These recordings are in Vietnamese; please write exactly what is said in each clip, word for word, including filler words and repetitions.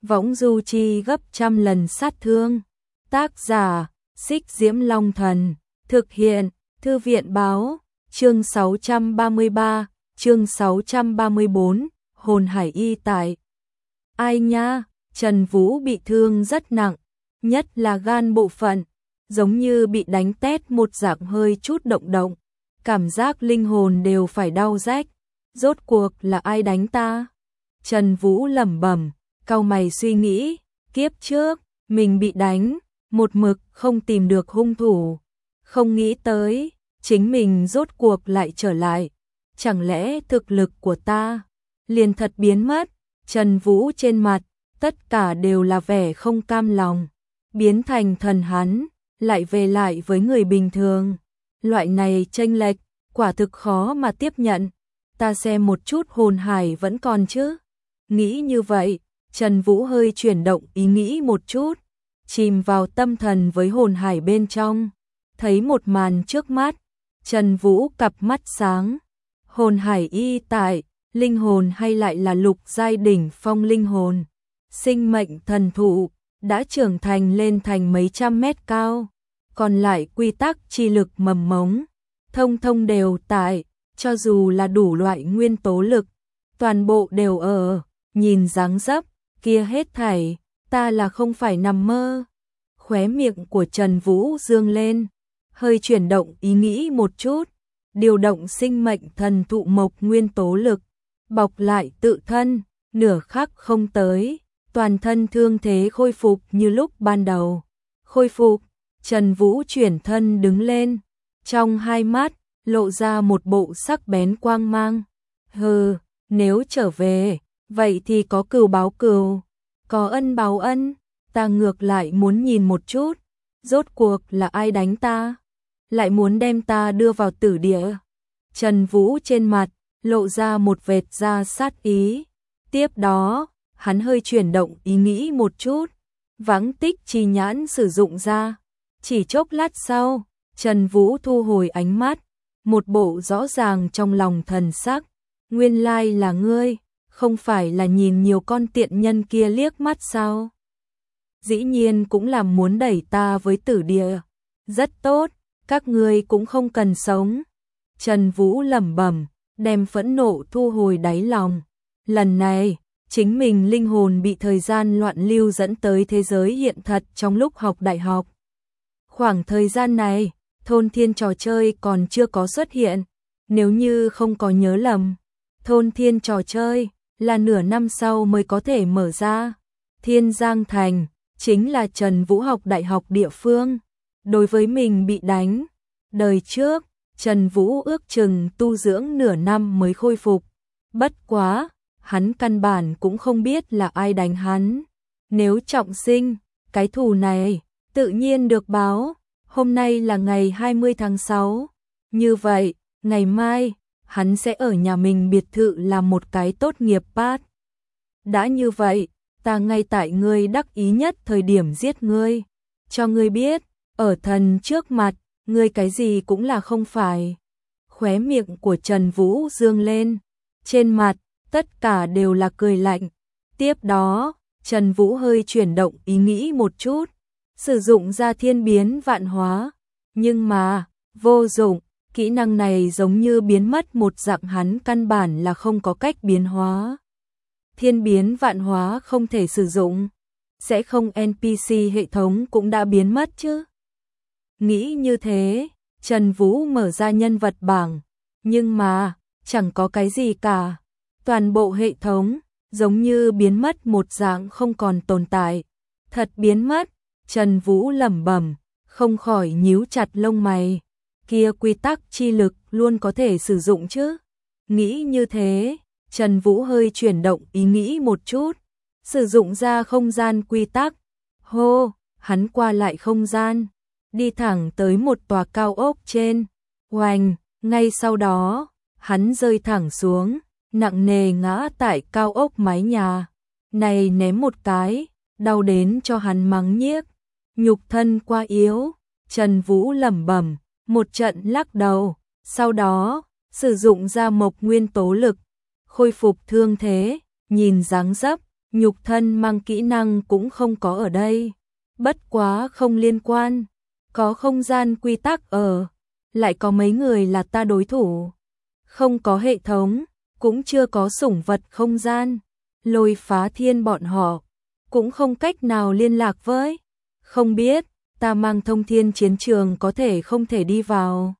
võng du chi gấp trăm lần sát thương. Tác giả, Xích Diễm Long Thần, thực hiện, Thư viện Báo, chương sáu trăm ba mươi ba, chương sáu trăm ba mươi bốn, hồn hải y tại. Ai nha, Trần Vũ bị thương rất nặng, nhất là gan bộ phận, giống như bị đánh tét một dạng hơi chút động động, cảm giác linh hồn đều phải đau rách. Rốt cuộc là ai đánh ta? Trần Vũ lẩm bẩm, cau mày suy nghĩ, kiếp trước, mình bị đánh, một mực không tìm được hung thủ. Không nghĩ tới, chính mình rốt cuộc lại trở lại. Chẳng lẽ thực lực của ta liền thật biến mất? Trần Vũ trên mặt, tất cả đều là vẻ không cam lòng. Biến thành thần hắn, lại về lại với người bình thường. Loại này chênh lệch, quả thực khó mà tiếp nhận. Ta xem một chút hồn hải vẫn còn chứ. Nghĩ như vậy, Trần Vũ hơi chuyển động ý nghĩ một chút, chìm vào tâm thần với hồn hải bên trong. Thấy một màn trước mắt, Trần Vũ cặp mắt sáng. Hồn hải y tại, linh hồn hay lại là lục giai đỉnh phong linh hồn. Sinh mệnh thần thụ, đã trưởng thành lên thành mấy trăm mét cao. Còn lại quy tắc chi lực mầm mống, thông thông đều tại, cho dù là đủ loại nguyên tố lực, toàn bộ đều ở, nhìn dáng dấp, kia hết thảy, ta là không phải nằm mơ. Khóe miệng của Trần Vũ dương lên, hơi chuyển động ý nghĩ một chút, điều động sinh mệnh thần thụ mộc nguyên tố lực, bọc lại tự thân, nửa khắc không tới, toàn thân thương thế khôi phục như lúc ban đầu. Khôi phục, Trần Vũ chuyển thân đứng lên, trong hai mắt lộ ra một bộ sắc bén quang mang. Hừ, nếu trở về, vậy thì có cừu báo cừu, có ân báo ân, ta ngược lại muốn nhìn một chút, rốt cuộc là ai đánh ta, lại muốn đem ta đưa vào tử địa. Trần Vũ trên mặt lộ ra một vệt ra sát ý. Tiếp đó, hắn hơi chuyển động ý nghĩ một chút, vắng tích chi nhãn sử dụng ra. Chỉ chốc lát sau, Trần Vũ thu hồi ánh mắt, một bộ rõ ràng trong lòng thần sắc. Nguyên lai là ngươi, không phải là nhìn nhiều con tiện nhân kia liếc mắt sao? Dĩ nhiên cũng là muốn đẩy ta với tử địa. Rất tốt, các ngươi cũng không cần sống. Trần Vũ lẩm bẩm, đem phẫn nộ thu hồi đáy lòng. Lần này, chính mình linh hồn bị thời gian loạn lưu dẫn tới thế giới hiện thật trong lúc học đại học. Khoảng thời gian này, thôn thiên trò chơi còn chưa có xuất hiện. Nếu như không có nhớ lầm, thôn thiên trò chơi là nửa năm sau mới có thể mở ra. Thiên Giang Thành chính là Trần Vũ học đại học địa phương. Đối với mình bị đánh, đời trước, Trần Vũ ước chừng tu dưỡng nửa năm mới khôi phục. Bất quá, hắn căn bản cũng không biết là ai đánh hắn. Nếu trọng sinh, cái thù này tự nhiên được báo. Hôm nay là ngày hai mươi tháng sáu. Như vậy, ngày mai, hắn sẽ ở nhà mình biệt thự làm một cái tốt nghiệp pát. Đã như vậy, ta ngay tại ngươi đắc ý nhất thời điểm giết ngươi. Cho ngươi biết, ở thần trước mặt, ngươi cái gì cũng là không phải. Khóe miệng của Trần Vũ dương lên. Trên mặt, tất cả đều là cười lạnh. Tiếp đó, Trần Vũ hơi chuyển động ý nghĩ một chút. Sử dụng ra thiên biến vạn hóa. Nhưng mà, vô dụng, kỹ năng này giống như biến mất một dạng, hắn căn bản là không có cách biến hóa. Thiên biến vạn hóa không thể sử dụng. Sẽ không en pê xê hệ thống cũng đã biến mất chứ? Nghĩ như thế, Trần Vũ mở ra nhân vật bảng. Nhưng mà, chẳng có cái gì cả. Toàn bộ hệ thống, giống như biến mất một dạng, không còn tồn tại. Thật biến mất. Trần Vũ lẩm bẩm, không khỏi nhíu chặt lông mày. Kia quy tắc chi lực luôn có thể sử dụng chứ? Nghĩ như thế, Trần Vũ hơi chuyển động ý nghĩ một chút, sử dụng ra không gian quy tắc. Hô, hắn qua lại không gian, đi thẳng tới một tòa cao ốc trên. Oành, ngay sau đó, hắn rơi thẳng xuống, nặng nề ngã tại cao ốc mái nhà. Này ném một cái, đau đến cho hắn mắng nhiếc. Nhục thân quá yếu, Trần Vũ lẩm bẩm, một trận lắc đầu, sau đó, sử dụng ra mộc nguyên tố lực, khôi phục thương thế, nhìn dáng dấp, nhục thân mang kỹ năng cũng không có ở đây. Bất quá không liên quan, có không gian quy tắc ở, lại có mấy người là ta đối thủ. Không có hệ thống, cũng chưa có sủng vật không gian, Lôi Phá Thiên bọn họ cũng không cách nào liên lạc với. Không biết, ta mang thông thiên chiến trường có thể không thể đi vào.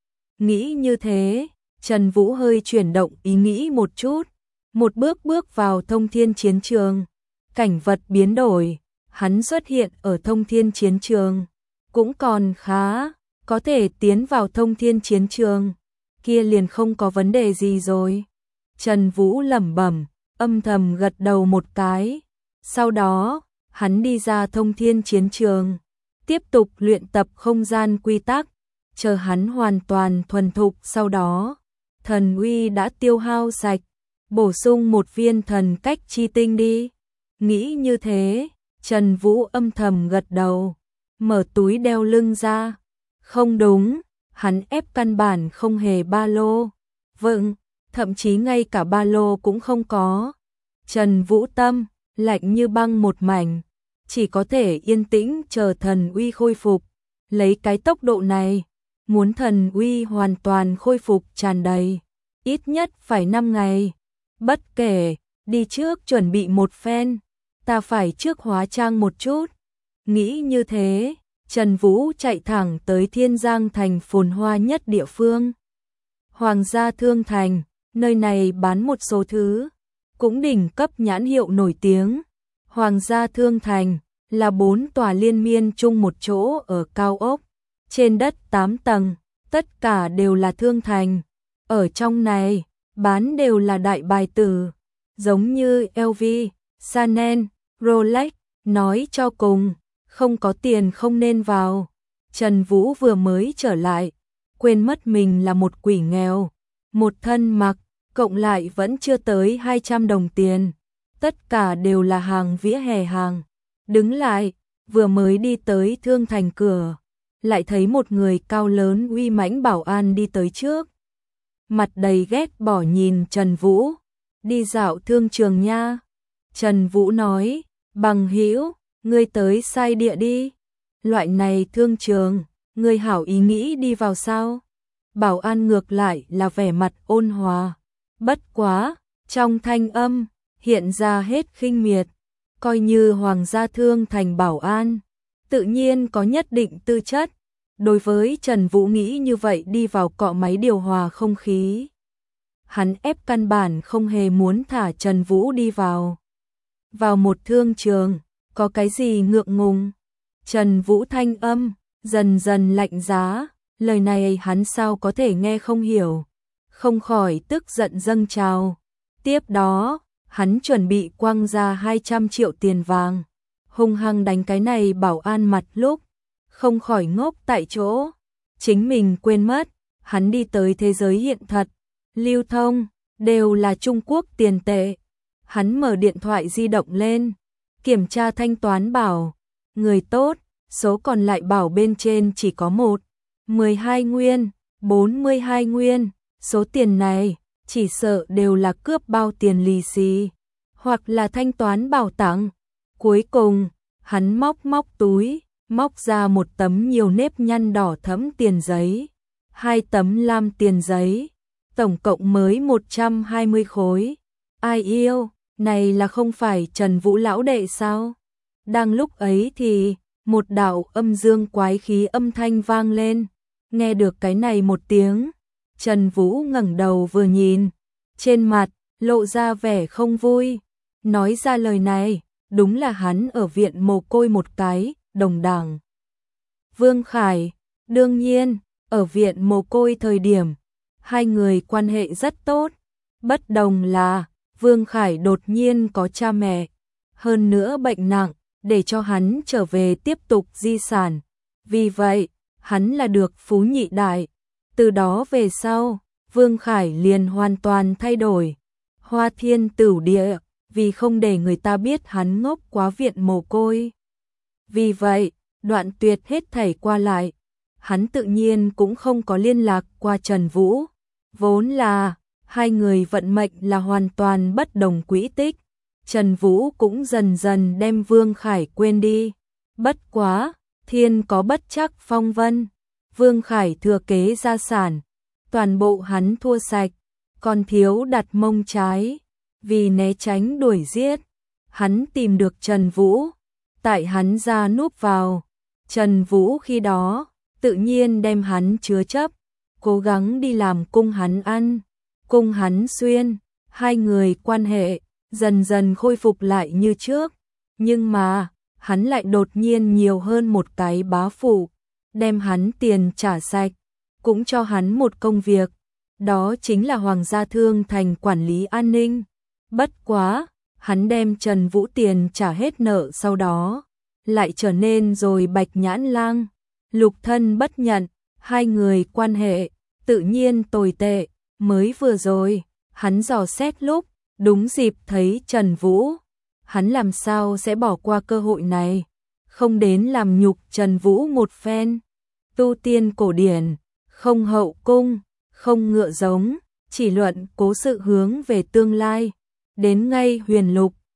Nghĩ như thế, Trần Vũ hơi chuyển động ý nghĩ một chút, một bước bước vào thông thiên chiến trường. Cảnh vật biến đổi, hắn xuất hiện ở thông thiên chiến trường, cũng còn khá, có thể tiến vào thông thiên chiến trường, kia liền không có vấn đề gì rồi. Trần Vũ lẩm bẩm, âm thầm gật đầu một cái, sau đó, hắn đi ra thông thiên chiến trường, tiếp tục luyện tập không gian quy tắc, chờ hắn hoàn toàn thuần thục sau đó. Thần uy đã tiêu hao sạch, bổ sung một viên thần cách chi tinh đi. Nghĩ như thế, Trần Vũ âm thầm gật đầu, mở túi đeo lưng ra. Không đúng, hắn ép căn bản không hề ba lô. Vâng, thậm chí ngay cả ba lô cũng không có. Trần Vũ tâm, lạnh như băng một mảnh, chỉ có thể yên tĩnh chờ thần uy khôi phục. Lấy cái tốc độ này, muốn thần uy hoàn toàn khôi phục tràn đầy, ít nhất phải năm ngày. Bất kể, đi trước chuẩn bị một phen, ta phải trước hóa trang một chút. Nghĩ như thế, Trần Vũ chạy thẳng tới Thiên Giang thành phồn hoa nhất địa phương. Hoàng gia Thương Thành, nơi này bán một số thứ, cũng đỉnh cấp nhãn hiệu nổi tiếng. Hoàng gia Thương Thành là bốn tòa liên miên chung một chỗ ở cao ốc, trên đất tám tầng, tất cả đều là thương thành. Ở trong này, bán đều là đại bài tử, giống như L V, Chanel, Rolex, nói cho cùng, không có tiền không nên vào. Trần Vũ vừa mới trở lại, quên mất mình là một quỷ nghèo, một thân mặc, cộng lại vẫn chưa tới hai trăm đồng tiền, tất cả đều là hàng vỉa hè hàng. Đứng lại, vừa mới đi tới thương thành cửa, lại thấy một người cao lớn uy mãnh bảo an đi tới trước. Mặt đầy ghét bỏ nhìn Trần Vũ, đi dạo thương trường nha. Trần Vũ nói, bằng hữu, ngươi tới sai địa đi. Loại này thương trường, ngươi hảo ý nghĩ đi vào sao? Bảo an ngược lại là vẻ mặt ôn hòa. Bất quá, trong thanh âm, hiện ra hết khinh miệt. Coi như Hoàng gia Thương Thành bảo an, tự nhiên có nhất định tư chất. Đối với Trần Vũ nghĩ như vậy đi vào cọ máy điều hòa không khí. Hắn ép căn bản không hề muốn thả Trần Vũ đi vào. Vào một thương trường, có cái gì ngượng ngùng? Trần Vũ thanh âm, dần dần lạnh giá, lời này hắn sao có thể nghe không hiểu. Không khỏi tức giận dâng trào. Tiếp đó, hắn chuẩn bị quăng ra hai trăm triệu tiền vàng, hung hăng đánh cái này bảo an mặt lúc, không khỏi ngốc tại chỗ. Chính mình quên mất, hắn đi tới thế giới hiện thật, lưu thông, đều là Trung Quốc tiền tệ. Hắn mở điện thoại di động lên, kiểm tra thanh toán bảo, người tốt, số còn lại bảo bên trên chỉ có một, mười hai nguyên, bốn mươi hai nguyên, số tiền này, chỉ sợ đều là cướp bao tiền lì xì, hoặc là thanh toán bảo tặng. Cuối cùng, hắn móc móc túi, móc ra một tấm nhiều nếp nhăn đỏ thẫm tiền giấy, hai tấm lam tiền giấy, tổng cộng mới một trăm hai mươi khối. Ai yêu, này là không phải Trần Vũ lão đệ sao? Đang lúc ấy thì, một đạo âm dương quái khí âm thanh vang lên, nghe được cái này một tiếng, Trần Vũ ngẩng đầu vừa nhìn, trên mặt lộ ra vẻ không vui, nói ra lời này, đúng là hắn ở viện mồ côi một cái, đồng đảng. Vương Khải, đương nhiên, ở viện mồ côi thời điểm, hai người quan hệ rất tốt, bất đồng là, Vương Khải đột nhiên có cha mẹ, hơn nữa bệnh nặng, để cho hắn trở về tiếp tục di sản. Vì vậy, hắn là được phú nhị đại. Từ đó về sau, Vương Khải liền hoàn toàn thay đổi. Hoa thiên tửu địa, vì không để người ta biết hắn ngốc quá viện mồ côi. Vì vậy, đoạn tuyệt hết thảy qua lại. Hắn tự nhiên cũng không có liên lạc qua Trần Vũ. Vốn là, hai người vận mệnh là hoàn toàn bất đồng quỹ tích. Trần Vũ cũng dần dần đem Vương Khải quên đi. Bất quá, thiên có bất trắc phong vân, Vương Khải thừa kế gia sản, toàn bộ hắn thua sạch, còn thiếu đặt mông trái, vì né tránh đuổi giết, hắn tìm được Trần Vũ, tại hắn ra núp vào, Trần Vũ khi đó, tự nhiên đem hắn chứa chấp, cố gắng đi làm cung hắn ăn, cung hắn xuyên, hai người quan hệ dần dần khôi phục lại như trước, nhưng mà, hắn lại đột nhiên nhiều hơn một cái bá phụ, đem hắn tiền trả sạch, cũng cho hắn một công việc, đó chính là Hoàng gia Thương Thành quản lý an ninh. Bất quá, hắn đem Trần Vũ tiền trả hết nợ sau đó, lại trở nên rồi Bạch Nhãn Lang, lục thân bất nhận, hai người quan hệ tự nhiên tồi tệ, mới vừa rồi, hắn dò xét lúc, đúng dịp thấy Trần Vũ, hắn làm sao sẽ bỏ qua cơ hội này, không đến làm nhục Trần Vũ một phen. Tu tiên cổ điển, không hậu cung, không ngựa giống, chỉ luận cố sự hướng về tương lai, đến ngay huyền lục,